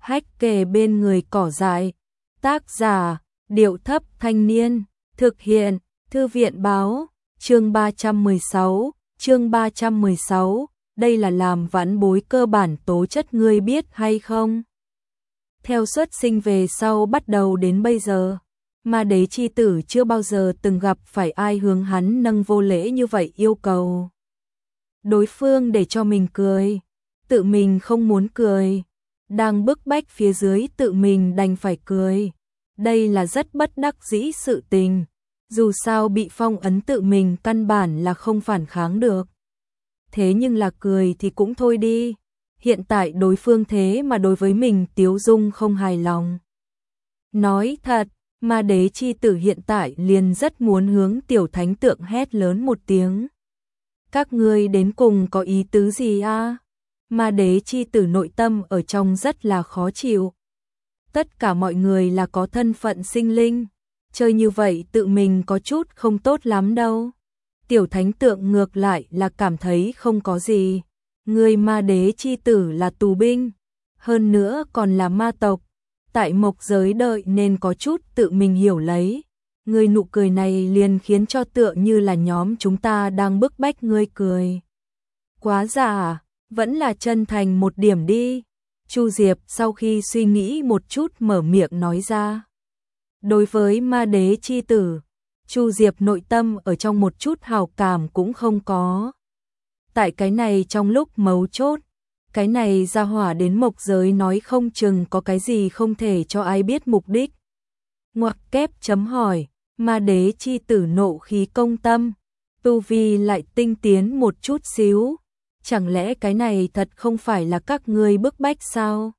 Hách kề bên người cỏ dại. Tác giả, Điệu Thấp Thanh Niên. Thực hiện, Thư viện Báo. Chương 316, đây là làm vãn bối cơ bản tố chất ngươi biết hay không? Theo xuất sinh về sau bắt đầu đến bây giờ, Ma Đế chi tử chưa bao giờ từng gặp phải ai hướng hắn nâng vô lễ như vậy yêu cầu. Đối phương để cho mình cười, tự mình không muốn cười, đang bức bách phía dưới tự mình đành phải cười. Đây là rất bất đắc dĩ sự tình, dù sao bị phong ấn tự mình căn bản là không phản kháng được. Thế nhưng là cười thì cũng thôi đi, hiện tại đối phương thế mà đối với mình tiếu dung không hài lòng. Nói thật, Ma Đế chi tử hiện tại liền rất muốn hướng tiểu thánh tượng hét lớn một tiếng. Các ngươi đến cùng có ý tứ gì a? Ma Đế chi tử nội tâm ở trong rất là khó chịu. Tất cả mọi người là có thân phận sinh linh, chơi như vậy tự mình có chút không tốt lắm đâu. Tiểu thánh tượng ngược lại là cảm thấy không có gì. Người Ma Đế chi tử là tù binh, hơn nữa còn là ma tộc, tại mộc giới đợi nên có chút tự mình hiểu lấy. Người nụ cười này liền khiến cho tựa như là nhóm chúng ta đang bức bách ngươi cười. Quá giả, vẫn là chân thành một điểm đi. Chu Diệp sau khi suy nghĩ một chút mở miệng nói ra. Đối với Ma Đế chi tử, Chu Diệp nội tâm ở trong một chút hào cảm cũng không có. Tại cái này trong lúc mấu chốt, cái này ra hỏa đến mộc giới nói không chừng có cái gì không thể cho ai biết mục đích. Ngoặc kép chấm hỏi, Ma Đế chi tử nộ khí công tâm, tu vi lại tinh tiến một chút xíu. Chẳng lẽ cái này thật không phải là các ngươi bức bách sao?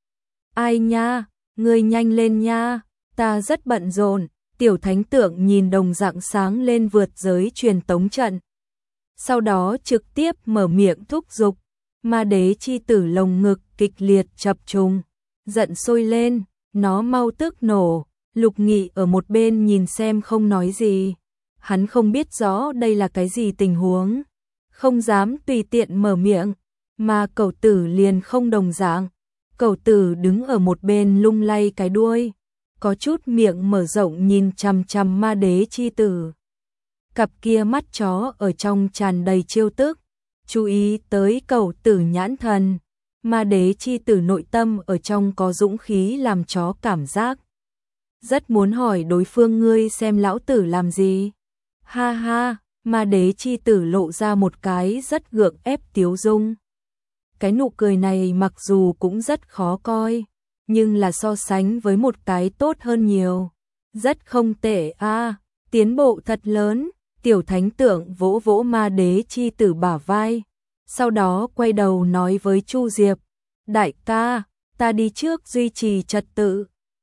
Ai nha, ngươi nhanh lên nha, ta rất bận rộn. Tiểu thánh tượng nhìn đồng dạng sáng lên vượt giới truyền tống trận. Sau đó trực tiếp mở miệng thúc giục. Ma Đế chi tử lồng ngực kịch liệt chập trùng, giận sôi lên, nó mau tức nổ. Lục Nghị ở một bên nhìn xem không nói gì. Hắn không biết rõ đây là cái gì tình huống, không dám tùy tiện mở miệng, mà Cẩu Tử liền không đồng dạng. Cẩu Tử đứng ở một bên lung lay cái đuôi, có chút miệng mở rộng nhìn chằm chằm Ma Đế chi tử. Cặp kia mắt chó ở trong tràn đầy trêu tức, chú ý tới Cẩu Tử nhãn thần. Ma Đế chi tử nội tâm ở trong có dũng khí làm chó cảm giác. Rất muốn hỏi đối phương ngươi xem lão tử làm gì. Ha ha, Ma Đế chi tử lộ ra một cái rất gượng ép tiếu dung. Cái nụ cười này mặc dù cũng rất khó coi, nhưng là so sánh với một cái tốt hơn nhiều. Rất không tệ a, tiến bộ thật lớn. Tiểu thánh tượng vỗ vỗ Ma Đế chi tử bả vai, sau đó quay đầu nói với Chu Diệp, đại ca, ta đi trước duy trì trật tự.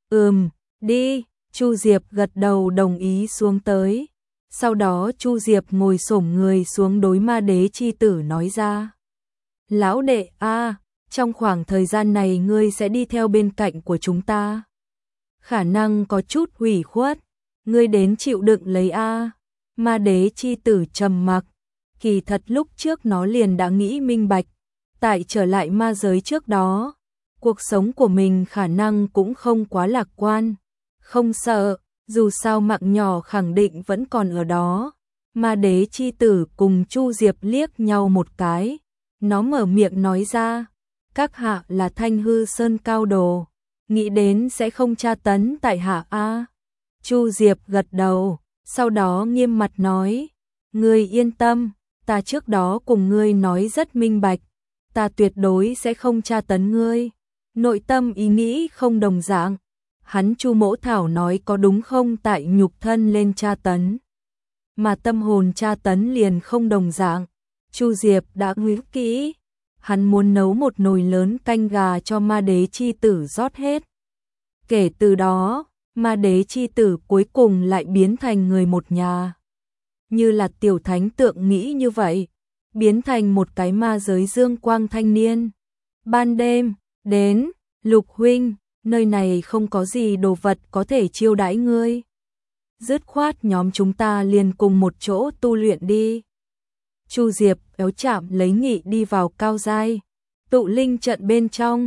Đi. Chu Diệp gật đầu đồng ý xuống tới. Sau đó Chu Diệp ngồi xổm người xuống đối Ma Đế chi tử nói ra. Lão đệ a, trong khoảng thời gian này ngươi sẽ đi theo bên cạnh của chúng ta. Khả năng có chút hủy khuất, ngươi đến chịu đựng lấy a. Ma Đế chi tử trầm mặc, kỳ thật lúc trước nó liền đã nghĩ minh bạch, tại trở lại ma giới trước đó, cuộc sống của mình khả năng cũng không quá lạc quan. Không sợ, dù sao mạng nhỏ khẳng định vẫn còn ở đó. Ma Đế chi tử cùng Chu Diệp liếc nhau một cái, nó mở miệng nói ra, các hạ là Thanh Hư Sơn cao đồ, nghĩ đến sẽ không tra tấn tại hạ a. Chu Diệp gật đầu, sau đó nghiêm mặt nói, ngươi yên tâm, ta trước đó cùng ngươi nói rất minh bạch, ta tuyệt đối sẽ không tra tấn ngươi. Nội tâm ý nghĩ không đồng dạng. Hắn Chu Mỗ Thảo nói có đúng không, tại nhục thân lên tra tấn, mà tâm hồn tra tấn liền không đồng dạng. Chu Diệp đã nghĩ kỹ, hắn muốn nấu một nồi lớn canh gà cho Ma Đế chi tử rót hết. Kể từ đó, Ma Đế chi tử cuối cùng lại biến thành người một nhà. Như là tiểu thánh tượng nghĩ như vậy, biến thành một cái ma giới dương quang thanh niên. Ban đêm, đến, Lục huynh, nơi này không có gì đồ vật có thể chiêu đãi ngươi. Dứt khoát nhóm chúng ta liền cùng một chỗ tu luyện đi. Chu Diệp éo chạm lấy Nghị đi vào cao giai tụ linh trận bên trong.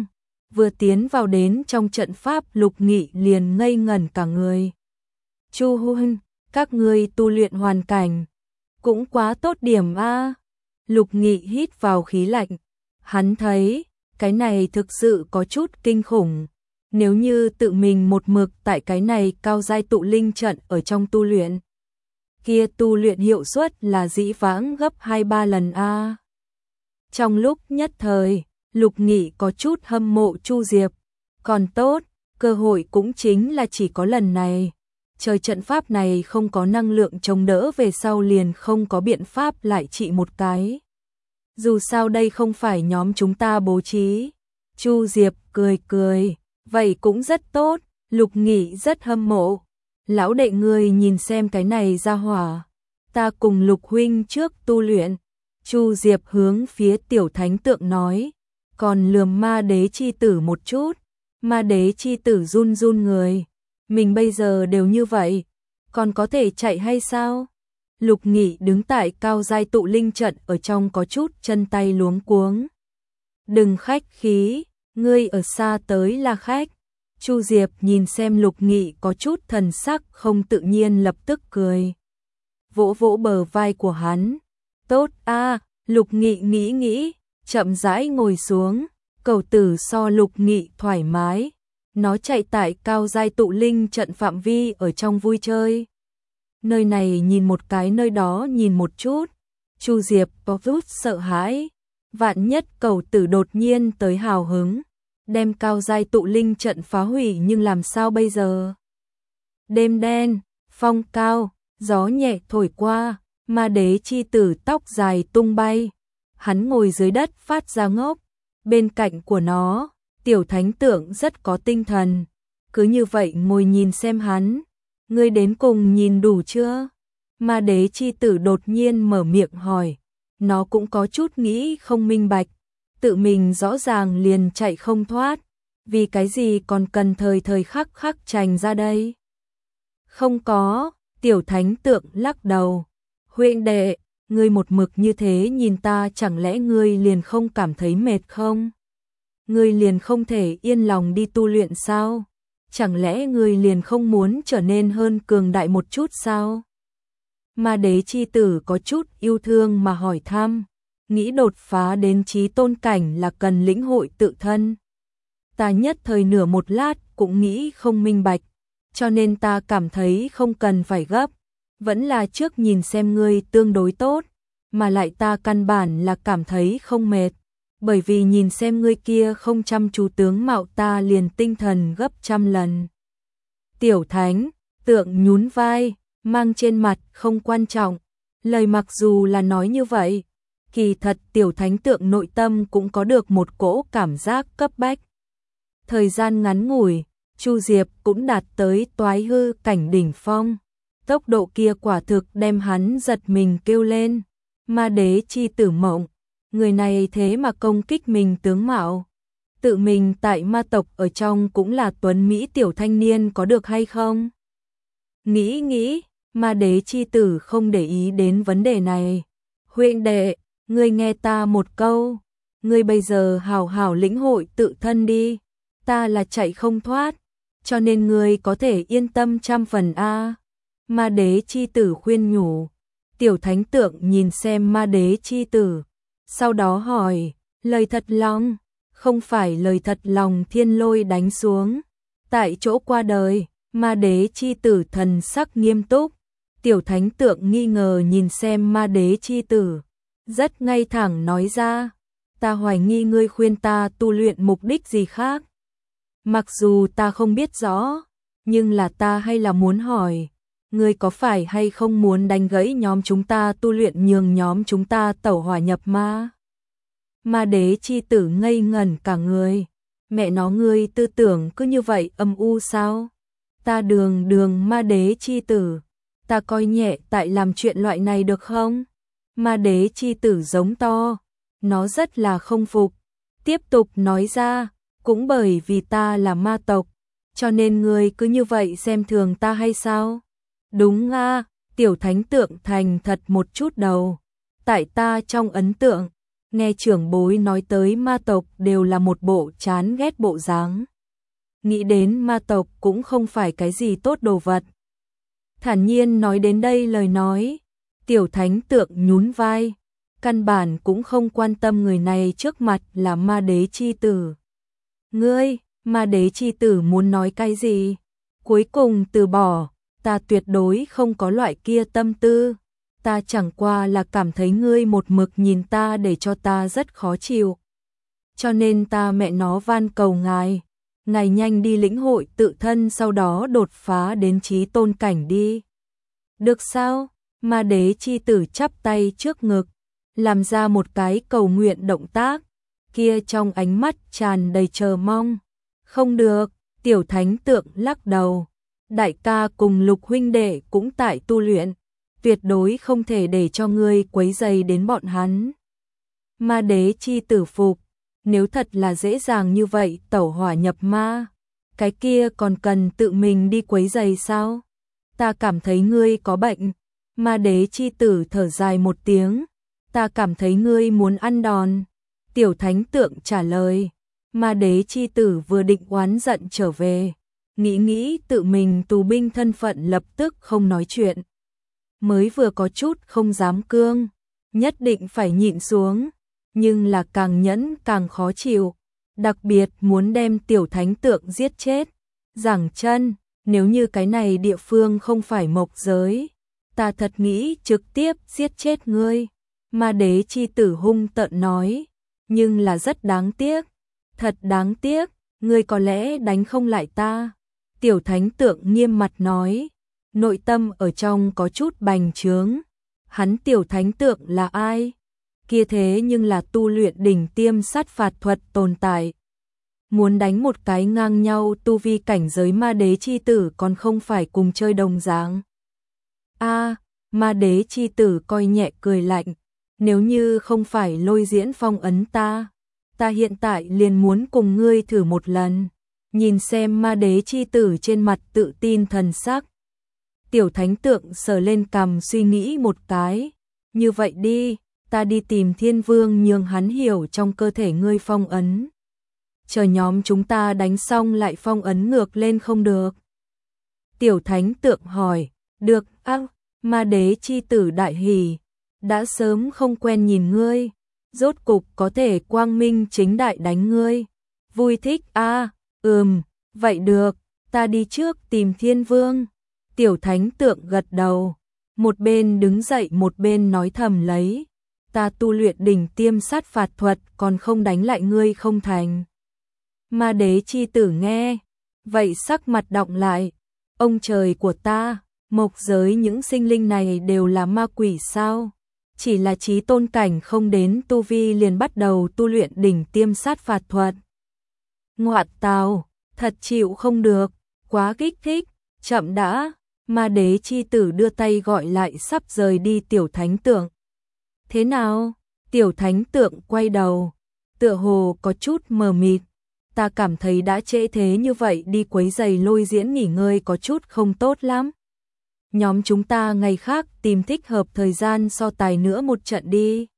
vừa tiến vào đến trong trận pháp Lục Nghị liền ngây ngẩn cả người. Chu huynh, các ngươi tu luyện hoàn cảnh cũng quá tốt điểm a. Lục Nghị hít vào khí lạnh, hắn thấy cái này thực sự có chút kinh khủng. Nếu như tự mình một mực tại cái này cao giai tụ linh trận ở trong tu luyện, kia tu luyện hiệu suất là dĩ vãng gấp 2-3 lần a. Trong lúc nhất thời, Lục Nghị có chút hâm mộ Chu Diệp, còn tốt, cơ hội cũng chính là chỉ có lần này. Trời trận pháp này không có năng lượng chống đỡ về sau liền không có biện pháp lại trị một cái. Dù sao đây không phải nhóm chúng ta bố trí. Chu Diệp cười cười, vậy cũng rất tốt, Lục Nghị rất hâm mộ. Lão đệ ngươi nhìn xem cái này ra hỏa, ta cùng Lục huynh trước tu luyện. Chu Diệp hướng phía tiểu thánh tượng nói, còn lườm ma đế chi tử một chút. Ma đế chi tử run run người, mình bây giờ đều như vậy, còn có thể chạy hay sao? Lục Nghị đứng tại cao giai tụ linh trận ở trong có chút chân tay luống cuống. Đừng khách khí, ngươi ở xa tới là khách. Chu Diệp nhìn xem Lục Nghị có chút thần sắc không tự nhiên lập tức cười. Vỗ vỗ bờ vai của hắn. Tốt a. Lục Nghị nghĩ, chậm rãi ngồi xuống. Cầu tử so Lục Nghị thoải mái. Nó chạy tại cao giai tụ linh trận phạm vi ở trong vui chơi. Nơi này nhìn một cái, nơi đó nhìn một chút. Chu Diệp có chút sợ hãi. Vạn nhất cầu tử đột nhiên tới hào hứng, đem cao giai tụ linh trận phá hủy nhưng làm sao bây giờ? Đêm đen, phong cao, gió nhẹ thổi qua, ma đế chi tử tóc dài tung bay. Hắn ngồi dưới đất phát ra ngốc. Bên cạnh của nó, tiểu thánh tượng rất có tinh thần. Cứ như vậy ngồi nhìn xem hắn. Ngươi đến cùng nhìn đủ chưa? Ma đế chi tử đột nhiên mở miệng hỏi. Nó cũng có chút nghĩ không minh bạch. Tự mình rõ ràng liền chạy không thoát. Vì cái gì còn cần thời khắc khắc trành ra đây? Không có, tiểu thánh tượng lắc đầu. Huynh đệ, ngươi một mực như thế nhìn ta, chẳng lẽ ngươi liền không cảm thấy mệt không? Ngươi liền không thể yên lòng đi tu luyện sao? Chẳng lẽ ngươi liền không muốn trở nên hơn cường đại một chút sao? Ma đế chi tử có chút yêu thương mà hỏi thăm, nghĩ đột phá đến chí tôn cảnh là cần lĩnh hội tự thân. Ta nhất thời nửa một lát cũng nghĩ không minh bạch, cho nên ta cảm thấy không cần phải gấp, vẫn là trước nhìn xem ngươi tương đối tốt, mà lại ta căn bản là cảm thấy không mệt, bởi vì nhìn xem ngươi kia không chăm chú tướng mạo ta liền tinh thần gấp 100 lần. Tiểu thánh tượng nhún vai, mang trên mặt không quan trọng, lời mặc dù là nói như vậy, kỳ thật tiểu thánh tượng nội tâm cũng có được một cỗ cảm giác cấp bách. Thời gian ngắn ngủi, Chu Diệp cũng đạt tới toái hư cảnh đỉnh phong, tốc độ kia quả thực đem hắn giật mình kêu lên. Ma đế chi tử mộng, người này thế mà công kích mình tướng mạo. Tự mình tại ma tộc ở trong cũng là tuấn mỹ tiểu thanh niên có được hay không? Nghĩ, ma đế chi tử không để ý đến vấn đề này. Huynh đệ, ngươi nghe ta một câu, ngươi bây giờ hào hào lĩnh hội tự thân đi, ta là chạy không thoát, cho nên ngươi có thể yên tâm 100% a. Ma đế chi tử khuyên nhủ. Tiểu thánh tượng nhìn xem ma đế chi tử, sau đó hỏi, lời thật lòng, không phải lời thật lòng thiên lôi đánh xuống. Tại chỗ qua đời, ma đế chi tử thần sắc nghiêm túc. Tiểu thánh tượng nghi ngờ nhìn xem ma đế chi tử, rất ngay thẳng nói ra, ta hoài nghi ngươi khuyên ta tu luyện mục đích gì khác. Mặc dù ta không biết rõ, nhưng là ta hay là muốn hỏi, ngươi có phải hay không muốn đánh gãy nhóm chúng ta tu luyện, nhường nhóm chúng ta tẩu hỏa nhập ma? Ma đế chi tử ngây ngẩn cả người. Mẹ nó, ngươi tư tưởng cứ như vậy âm u sao? Ta đường ma đế chi tử, ta coi nhẹ tại làm chuyện loại này được không? Ma đế chi tử giống to, nó rất là không phục. Tiếp tục nói ra, cũng bởi vì ta là ma tộc, cho nên ngươi cứ như vậy xem thường ta hay sao? Đúng a, tiểu thánh tượng thành thật một chút đầu. Tại ta trong ấn tượng, nghe trưởng bối nói tới ma tộc đều là một bộ chán ghét bộ dáng. Nghĩ đến ma tộc cũng không phải cái gì tốt đồ vật. Thản nhiên nói đến đây lời nói, tiểu thánh tượng nhún vai, căn bản cũng không quan tâm người này trước mặt là ma đế chi tử. Ngươi, ma đế chi tử muốn nói cái gì? Cuối cùng từ bỏ, ta tuyệt đối không có loại kia tâm tư. Ta chẳng qua là cảm thấy ngươi một mực nhìn ta để cho ta rất khó chịu. Cho nên ta mẹ nó van cầu ngài, ngài nhanh đi lĩnh hội tự thân sau đó đột phá đến chí tôn cảnh đi. Được sao? Ma đế chi tử chắp tay trước ngực, làm ra một cái cầu nguyện động tác, kia trong ánh mắt tràn đầy chờ mong. Không được, tiểu thánh tượng lắc đầu. Đại ca cùng Lục huynh đệ cũng tại tu luyện, tuyệt đối không thể để cho ngươi quấy rầy đến bọn hắn. Ma đế chi tử phục, nếu thật là dễ dàng như vậy tẩu hỏa nhập ma, cái kia còn cần tự mình đi quấy rầy sao? Ta cảm thấy ngươi có bệnh. Ma đế chi tử thở dài một tiếng, ta cảm thấy ngươi muốn ăn đòn. Tiểu thánh tượng trả lời, ma đế chi tử vừa định oán giận trở về, nghĩ tự mình tù binh thân phận lập tức không nói chuyện. Mới vừa có chút không dám cương, nhất định phải nhịn xuống, nhưng là càng nhẫn càng khó chịu, đặc biệt muốn đem tiểu thánh tượng giết chết. Giảng chân, nếu như cái này địa phương không phải mộc giới, ta thật nghĩ trực tiếp giết chết ngươi. Ma đế chi tử hung tợn nói, nhưng là rất đáng tiếc, thật đáng tiếc, ngươi có lẽ đánh không lại ta. Tiểu thánh tượng nghiêm mặt nói, nội tâm ở trong có chút bành trướng. Hắn tiểu thánh tượng là ai? Kia thế nhưng là tu luyện đỉnh tiêm sát phạt thuật tồn tại. Muốn đánh một cái ngang nhau tu vi cảnh giới ma đế chi tử còn không phải cùng chơi đồng dáng. Ma đế chi tử coi nhẹ cười lạnh, nếu như không phải lôi diễn phong ấn ta hiện tại liền muốn cùng ngươi thử một lần. Nhìn xem ma đế chi tử trên mặt tự tin thần sắc. Tiểu thánh tượng sờ lên cằm suy nghĩ một cái, như vậy đi, ta đi tìm thiên vương nhường hắn hiểu trong cơ thể ngươi phong ấn. Chờ nhóm chúng ta đánh xong lại phong ấn ngược lên không được? Tiểu thánh tượng hỏi, được, ma đế chi tử đại hỉ, đã sớm không quen nhìn ngươi, rốt cục có thể quang minh chính đại đánh ngươi. Vui thích vậy được, ta đi trước tìm thiên vương. Tiểu thánh tượng gật đầu, một bên đứng dậy một bên nói thầm lấy, ta tu luyện đỉnh tiêm sát phạt thuật còn không đánh lại ngươi không thành. Ma đế chi tử nghe, vậy sắc mặt đọng lại, ông trời của ta, mộc giới những sinh linh này đều là ma quỷ sao? Chỉ là chí tôn cảnh không đến tu vi liền bắt đầu tu luyện đỉnh tiêm sát phạt thuật. Ngoạn tào, thật chịu không được, quá kích thích, chậm đã. Ma đế chi tử đưa tay gọi lại sắp rời đi tiểu thánh tượng. Thế nào? Tiểu thánh tượng quay đầu, tựa hồ có chút mờ mịt. Ta cảm thấy đã trễ thế như vậy đi quấy giày lôi diễn nghỉ ngơi có chút không tốt lắm. Nhóm chúng ta ngày khác tìm thích hợp thời gian so tài nữa một trận đi.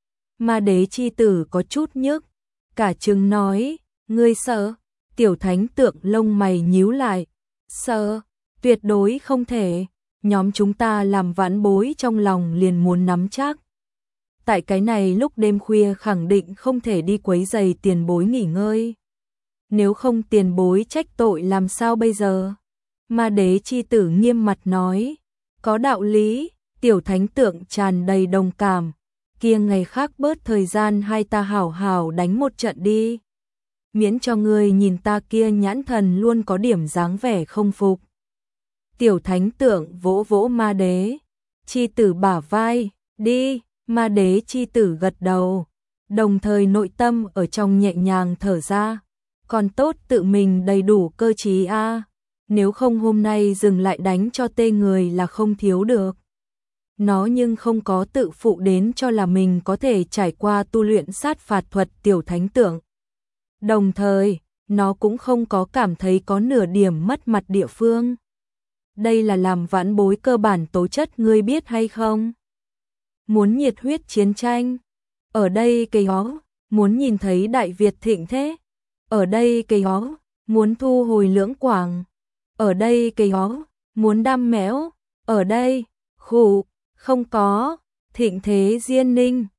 Ma đế chi tử có chút nhức, cả chừng nói, ngươi sợ? Tiểu thánh tượng lông mày nhíu lại, sợ? Tuyệt đối không thể, nhóm chúng ta làm vãn bối trong lòng liền muốn nắm chắc. Tại cái này lúc đêm khuya khẳng định không thể đi quấy giày tiền bối nghỉ ngơi. Nếu không tiền bối trách tội làm sao bây giờ? Ma đế chi tử nghiêm mặt nói, có đạo lý. Tiểu thánh tượng tràn đầy đồng cảm, kia ngày khác bớt thời gian hai ta hảo hảo đánh một trận đi. Miễn cho ngươi nhìn ta kia nhãn thần luôn có điểm dáng vẻ không phục. Tiểu thánh tượng vỗ vỗ ma đế chi tử bả vai, đi. Ma đế chi tử gật đầu, đồng thời nội tâm ở trong nhẹ nhàng thở ra, còn tốt tự mình đầy đủ cơ trí nếu không hôm nay dừng lại đánh cho tê người là không thiếu được. Nó nhưng không có tự phụ đến cho là mình có thể trải qua tu luyện sát phạt thuật tiểu thánh tượng. Đồng thời, nó cũng không có cảm thấy có nửa điểm mất mặt địa phương. Đây là làm vãn bối cơ bản tố chất ngươi biết hay không? Muốn nhiệt huyết chiến tranh, ở đây cây ó, muốn nhìn thấy Đại Việt thịnh thế, ở đây cây ó, muốn thu hồi Lưỡng Quảng, ở đây cây ó, muốn đam mẽo, ở đây, khụ, không có, thịnh thế Diên Ninh.